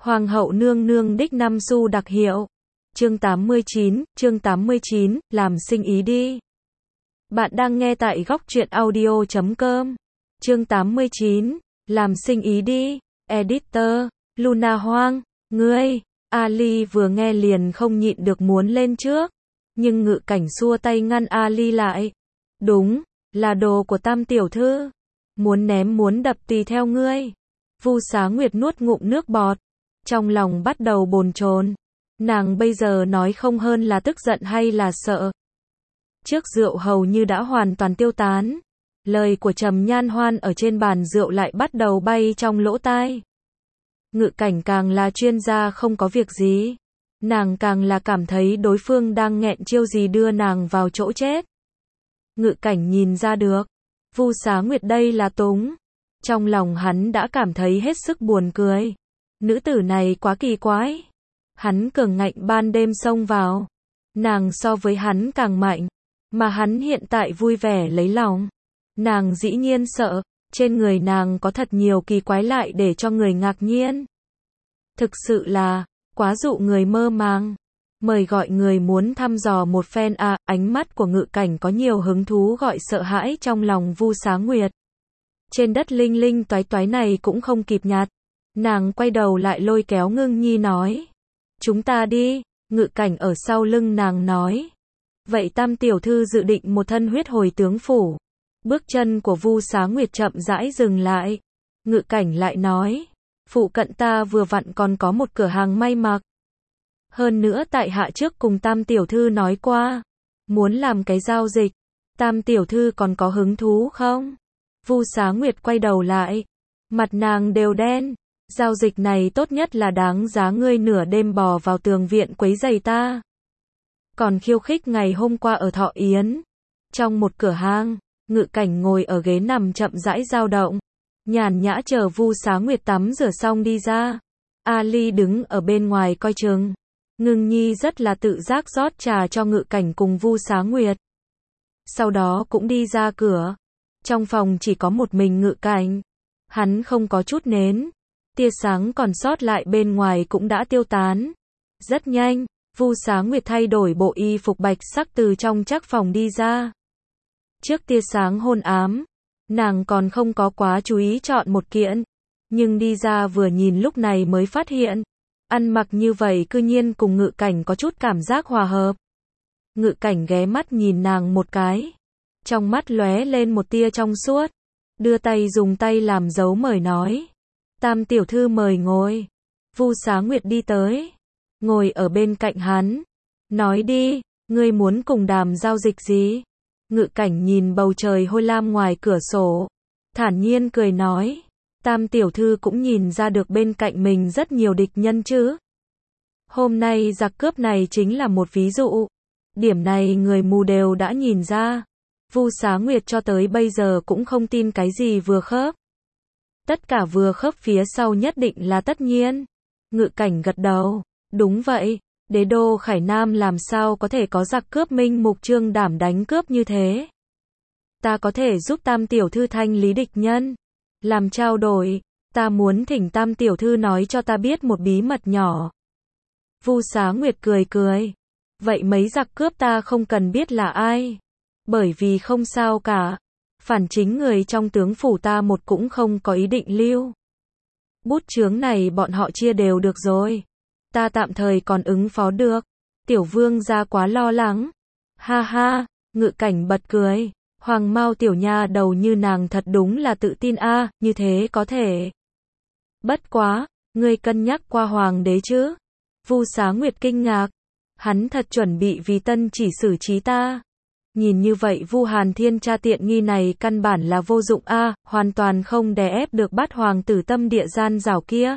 Hoàng hậu nương nương đích năm xu đặc hiệu. Chương 89, làm sinh ý đi. Bạn đang nghe tại góc truyện audio.com. Chương 89, làm sinh ý đi. Editor, Luna Hoang, ngươi. Ali vừa nghe liền không nhịn được muốn lên trước. Nhưng Ngự Cảnh xua tay ngăn Ali lại. Đúng, là đồ của Tam tiểu thư. Muốn ném muốn đập tùy theo ngươi. Vu Xá Nguyệt nuốt ngụm nước bọt. Trong lòng bắt đầu bồn chồn. Nàng bây giờ nói không hơn là tức giận hay là sợ. Trước rượu hầu như đã hoàn toàn tiêu tán. Lời của Trầm Nhan Hoan ở trên bàn rượu lại bắt đầu bay trong lỗ tai. Ngự Cảnh càng là chuyên gia không có việc gì. Nàng càng là cảm thấy đối phương đang nghẹn chiêu gì đưa nàng vào chỗ chết. Ngự Cảnh nhìn ra được. Vu Xá Nguyệt đây là túng. Trong lòng hắn đã cảm thấy hết sức buồn cười. Nữ tử này quá kỳ quái. Hắn cường ngạnh ban đêm xông vào. Nàng so với hắn càng mạnh. Mà hắn hiện tại vui vẻ lấy lòng. Nàng dĩ nhiên sợ. Trên người nàng có thật nhiều kỳ quái lại để cho người ngạc nhiên. Thực sự là quá dụ người mơ màng. Mời gọi người muốn thăm dò một phen à. Ánh mắt của Ngự Cảnh có nhiều hứng thú gọi sợ hãi trong lòng Vu Xá Nguyệt. Trên đất linh linh toái toái này cũng không kịp nhặt. Nàng quay đầu lại lôi kéo Ngưng Nhi nói. Chúng ta đi. Ngự Cảnh ở sau lưng nàng nói. Vậy Tam tiểu thư dự định một thân huyết hồi tướng phủ. Bước chân của Vu Xá Nguyệt chậm rãi dừng lại. Ngự Cảnh lại nói. Phụ cận ta vừa vặn còn có một cửa hàng may mặc. Hơn nữa tại hạ trước cùng Tam tiểu thư nói qua. Muốn làm cái giao dịch. Tam tiểu thư còn có hứng thú không? Vu Xá Nguyệt quay đầu lại. Mặt nàng đều đen. Giao dịch này tốt nhất là đáng giá ngươi nửa đêm bò vào tường viện quấy rầy ta. Còn khiêu khích ngày hôm qua ở Thọ Yến. Trong một cửa hàng, Ngự Cảnh ngồi ở ghế nằm chậm rãi dao động. Nhàn nhã chờ Vu Xá Nguyệt tắm rửa xong đi ra. Ali đứng ở bên ngoài coi chừng. Ngưng Nhi rất là tự giác rót trà cho Ngự Cảnh cùng Vu Xá Nguyệt. Sau đó cũng đi ra cửa. Trong phòng chỉ có một mình Ngự Cảnh. Hắn không có chút nến. Tia sáng còn sót lại bên ngoài cũng đã tiêu tán. Rất nhanh, Vu Xá Nguyệt thay đổi bộ y phục bạch sắc từ trong chắc phòng đi ra. Trước tia sáng hôn ám, nàng còn không có quá chú ý chọn một kiện. Nhưng đi ra vừa nhìn lúc này mới phát hiện. Ăn mặc như vậy cư nhiên cùng Ngự Cảnh có chút cảm giác hòa hợp. Ngự Cảnh ghé mắt nhìn nàng một cái. Trong mắt lóe lên một tia trong suốt. Đưa tay dùng tay làm dấu mời nói. Tam tiểu thư mời ngồi. Vu Xá Nguyệt đi tới. Ngồi ở bên cạnh hắn. Nói đi, ngươi muốn cùng đàm giao dịch gì? Ngự Cảnh nhìn bầu trời hôi lam ngoài cửa sổ. Thản nhiên cười nói. Tam tiểu thư cũng nhìn ra được bên cạnh mình rất nhiều địch nhân chứ. Hôm nay giặc cướp này chính là một ví dụ. Điểm này người mù đều đã nhìn ra. Vu Xá Nguyệt cho tới bây giờ cũng không tin cái gì vừa khớp. Tất cả vừa khớp phía sau nhất định là tất nhiên. Ngự Cảnh gật đầu. Đúng vậy, đế đô Khải Nam làm sao có thể có giặc cướp minh mục trương đảm đánh cướp như thế. Ta có thể giúp Tam tiểu thư thanh lý địch nhân. Làm trao đổi, ta muốn thỉnh Tam tiểu thư nói cho ta biết một bí mật nhỏ. Vu Xá Nguyệt cười cười. Vậy mấy giặc cướp ta không cần biết là ai. Bởi vì không sao cả. Phản chính người trong tướng phủ ta một cũng không có ý định lưu. Bút chướng này bọn họ chia đều được rồi. Ta tạm thời còn ứng phó được. Tiểu vương gia quá lo lắng. Ha ha, Ngự Cảnh bật cười. Hoàng Mao tiểu nha đầu như nàng thật đúng là tự tin a, như thế có thể. Bất quá, ngươi cân nhắc qua hoàng đế chứ? Vu Xá Nguyệt kinh ngạc. Hắn thật chuẩn bị vì tân chỉ xử trí ta. Nhìn như vậy Vu Hàn Thiên tra tiện nghi này căn bản là vô dụng a, hoàn toàn không đè ép được bát hoàng tử tâm địa gian rảo kia.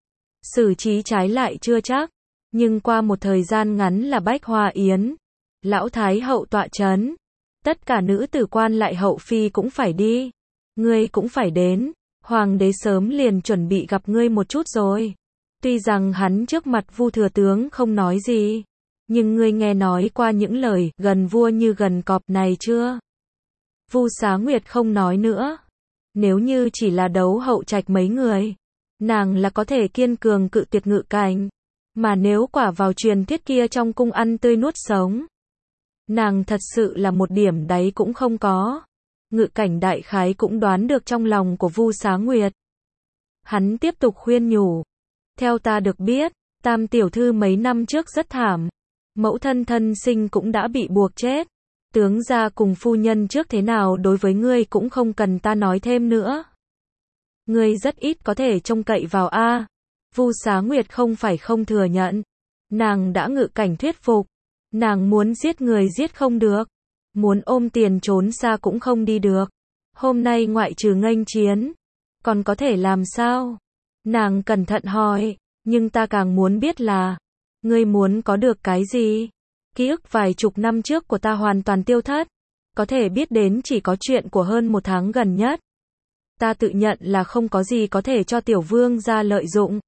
Xử trí trái lại chưa chắc, nhưng qua một thời gian ngắn là Bách Hoa Yến, lão thái hậu tọa chấn, tất cả nữ tử quan lại hậu phi cũng phải đi, ngươi cũng phải đến, hoàng đế sớm liền chuẩn bị gặp ngươi một chút rồi. Tuy rằng hắn trước mặt Vu thừa tướng không nói gì, nhưng ngươi nghe nói qua những lời gần vua như gần cọp này chưa? Vu Xá Nguyệt không nói nữa. Nếu như chỉ là đấu hậu trạch mấy người, Nàng là có thể kiên cường cự tuyệt Ngự Cảnh. Mà nếu quả vào truyền thuyết kia trong cung ăn tươi nuốt sống, nàng thật sự là một điểm đáy cũng không có. Ngự Cảnh đại khái cũng đoán được trong lòng của Vu Xá Nguyệt. Hắn tiếp tục khuyên nhủ. Theo ta được biết, Tam tiểu thư mấy năm trước rất thảm. Mẫu thân thân sinh cũng đã bị buộc chết. Tướng gia cùng phu nhân trước thế nào đối với ngươi cũng không cần ta nói thêm nữa. Ngươi rất ít có thể trông cậy vào a. Vu Xá Nguyệt không phải không thừa nhận. Nàng đã Ngự Cảnh thuyết phục. Nàng muốn giết người giết không được. Muốn ôm tiền trốn xa cũng không đi được. Hôm nay ngoại trừ nghênh chiến, còn có thể làm sao? Nàng cẩn thận hỏi, nhưng ta càng muốn biết là, ngươi muốn có được cái gì? Ký ức vài chục năm trước của ta hoàn toàn tiêu thất. Có thể biết đến chỉ có chuyện của hơn một tháng gần nhất. Ta tự nhận là không có gì có thể cho tiểu vương gia lợi dụng.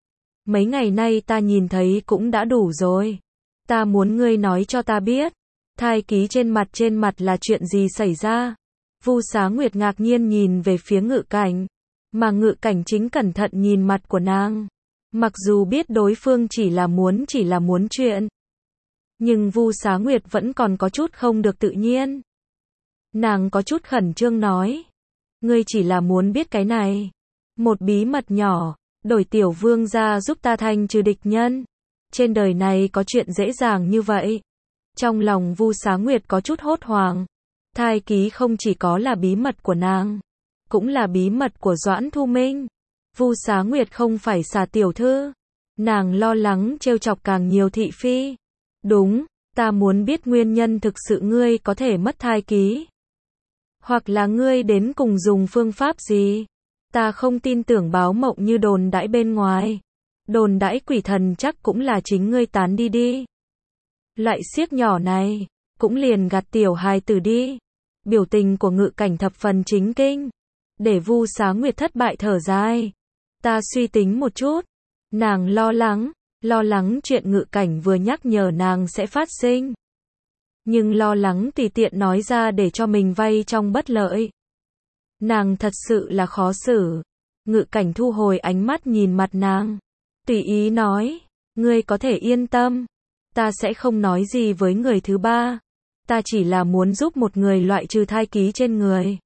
Mấy ngày nay ta nhìn thấy cũng đã đủ rồi. Ta muốn ngươi nói cho ta biết. Thai ký trên mặt là chuyện gì xảy ra? Vu Xá Nguyệt ngạc nhiên nhìn về phía Ngự Cảnh. Mà Ngự Cảnh chính cẩn thận nhìn mặt của nàng. Mặc dù biết đối phương chỉ là muốn chuyện. Nhưng Vu Xá Nguyệt vẫn còn có chút không được tự nhiên. Nàng có chút khẩn trương nói. Ngươi chỉ là muốn biết cái này. Một bí mật nhỏ, đổi tiểu vương gia giúp ta thanh trừ địch nhân. Trên đời này có chuyện dễ dàng như vậy. Trong lòng Vu Xá Nguyệt có chút hốt hoảng. Thai ký không chỉ có là bí mật của nàng, cũng là bí mật của Doãn Thu Minh. Vu Xá Nguyệt không phải xà tiểu thư. Nàng lo lắng trêu chọc càng nhiều thị phi. Đúng, ta muốn biết nguyên nhân thực sự ngươi có thể mất thai ký. Hoặc là ngươi đến cùng dùng phương pháp gì? Ta không tin tưởng báo mộng như đồn đãi bên ngoài. Đồn đãi quỷ thần chắc cũng là chính ngươi tán đi. Loại xiếc nhỏ này, cũng liền gạt tiểu hài tử đi. Biểu tình của Ngự Cảnh thập phần chính kinh. Để Vu Xá Nguyệt thất bại thở dài. Ta suy tính một chút. Nàng lo lắng chuyện Ngự Cảnh vừa nhắc nhở nàng sẽ phát sinh. Nhưng lo lắng tùy tiện nói ra để cho mình vay trong bất lợi. Nàng thật sự là khó xử. Ngự Cảnh thu hồi ánh mắt nhìn mặt nàng. Tùy ý nói, ngươi có thể yên tâm. Ta sẽ không nói gì với người thứ ba. Ta chỉ là muốn giúp một người loại trừ thai ký trên người.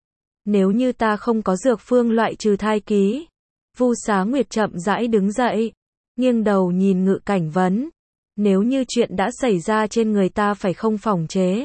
Nếu như ta không có dược phương loại trừ thai ký. Vu Xá Nguyệt chậm rãi đứng dậy, nghiêng đầu nhìn Ngự Cảnh vấn. Nếu như chuyện đã xảy ra trên người ta phải không phòng chế.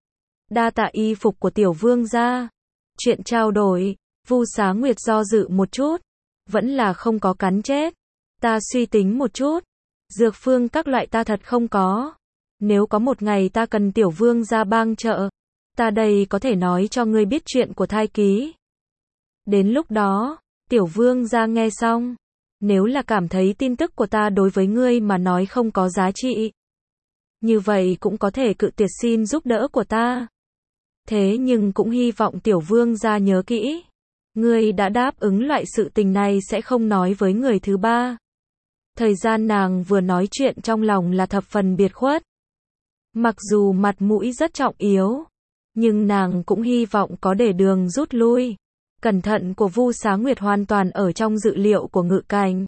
Đa tạ y phục của tiểu vương gia. Chuyện trao đổi, Vu Xá Nguyệt do dự một chút. Vẫn là không có cắn chết. Ta suy tính một chút. Dược phương các loại ta thật không có. Nếu có một ngày ta cần tiểu vương gia bang trợ, ta đây có thể nói cho ngươi biết chuyện của thai ký. Đến lúc đó, tiểu vương gia nghe xong. Nếu là cảm thấy tin tức của ta đối với ngươi mà nói không có giá trị, như vậy cũng có thể cự tuyệt xin giúp đỡ của ta. Thế nhưng cũng hy vọng tiểu vương gia nhớ kỹ. Ngươi đã đáp ứng loại sự tình này sẽ không nói với người thứ ba. Thời gian nàng vừa nói chuyện trong lòng là thập phần biệt khuất. Mặc dù mặt mũi rất trọng yếu, nhưng nàng cũng hy vọng có để đường rút lui. Cẩn thận của Vu Xá Nguyệt hoàn toàn ở trong dự liệu của Ngự Cảnh.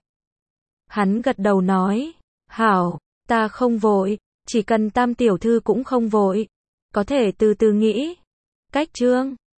Hắn gật đầu nói, hảo, ta không vội, chỉ cần Tam tiểu thư cũng không vội. Có thể từ từ nghĩ. Cách chương